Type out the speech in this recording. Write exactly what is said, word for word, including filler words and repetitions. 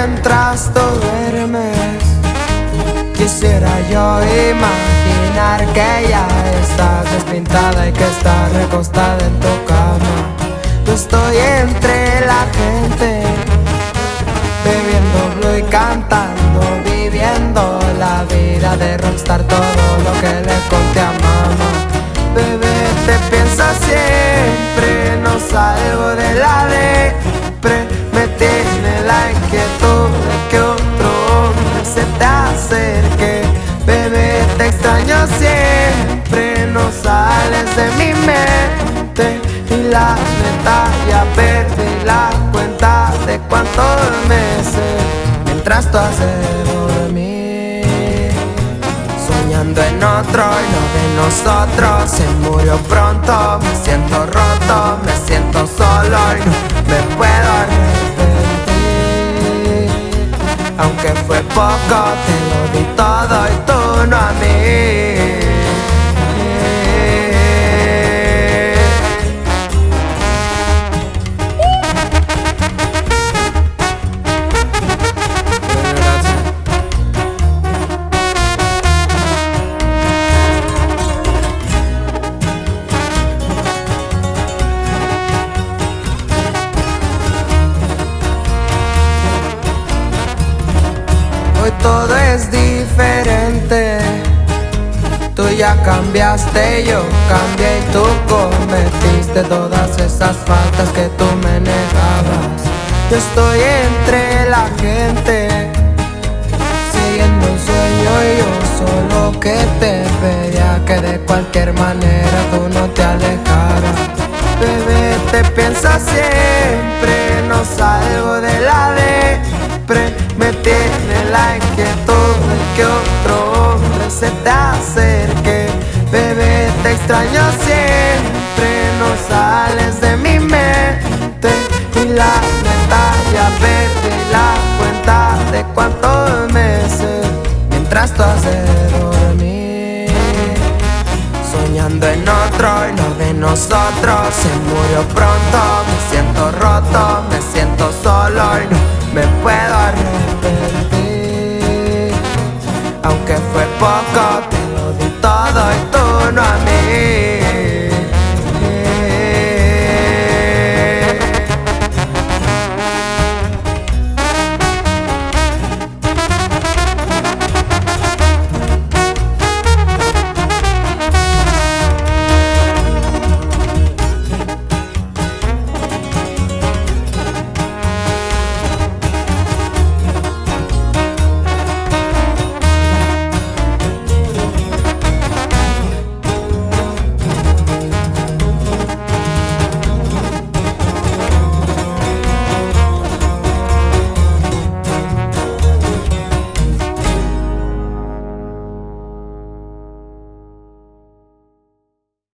mientras tú duermes. Quisiera yo imaginar que ya estás despintada y que estás recostada en tu cama. Yo estoy entre la gente, bebiendo blue y cantando, viviendo la vida de rockstar, todo lo que le conté a mamá. Bebé, te pienso siempre, no salgo de la depre. Me tiene la inquietud de que otro hombre se te acerque. Bebé, te extraño siempre, no sales de mi mente. Y la neta ya perdí la cuenta de cuántos meses mientras tú haces dormir, soñando en otro y no de nosotros. Se murió pronto, me siento roto, me siento solo y no me puedo arrepentir. Aunque fue poco, te lo di todo y tú no a mí. Hoy todo es diferente. Tú ya cambiaste, yo cambié y tú cometiste todas esas faltas que tú me negabas. Yo estoy entre la gente, siguiendo un sueño y yo solo que te pedía que de cualquier manera tú no te alejaras. Bebé, te pienso siempre, no salgo de la depre. Me tiene la inquietud de que otro hombre se te acerque. Bebé, te extraño siempre, no sales de mi mente. Y la neta ya perdí la cuenta de cuántos meses mientras tú haces dormir, soñando en otro y no de nosotros. Se murió pronto, me siento roto, me siento solo y no me puedo arrepentir. Aunque fue poco, te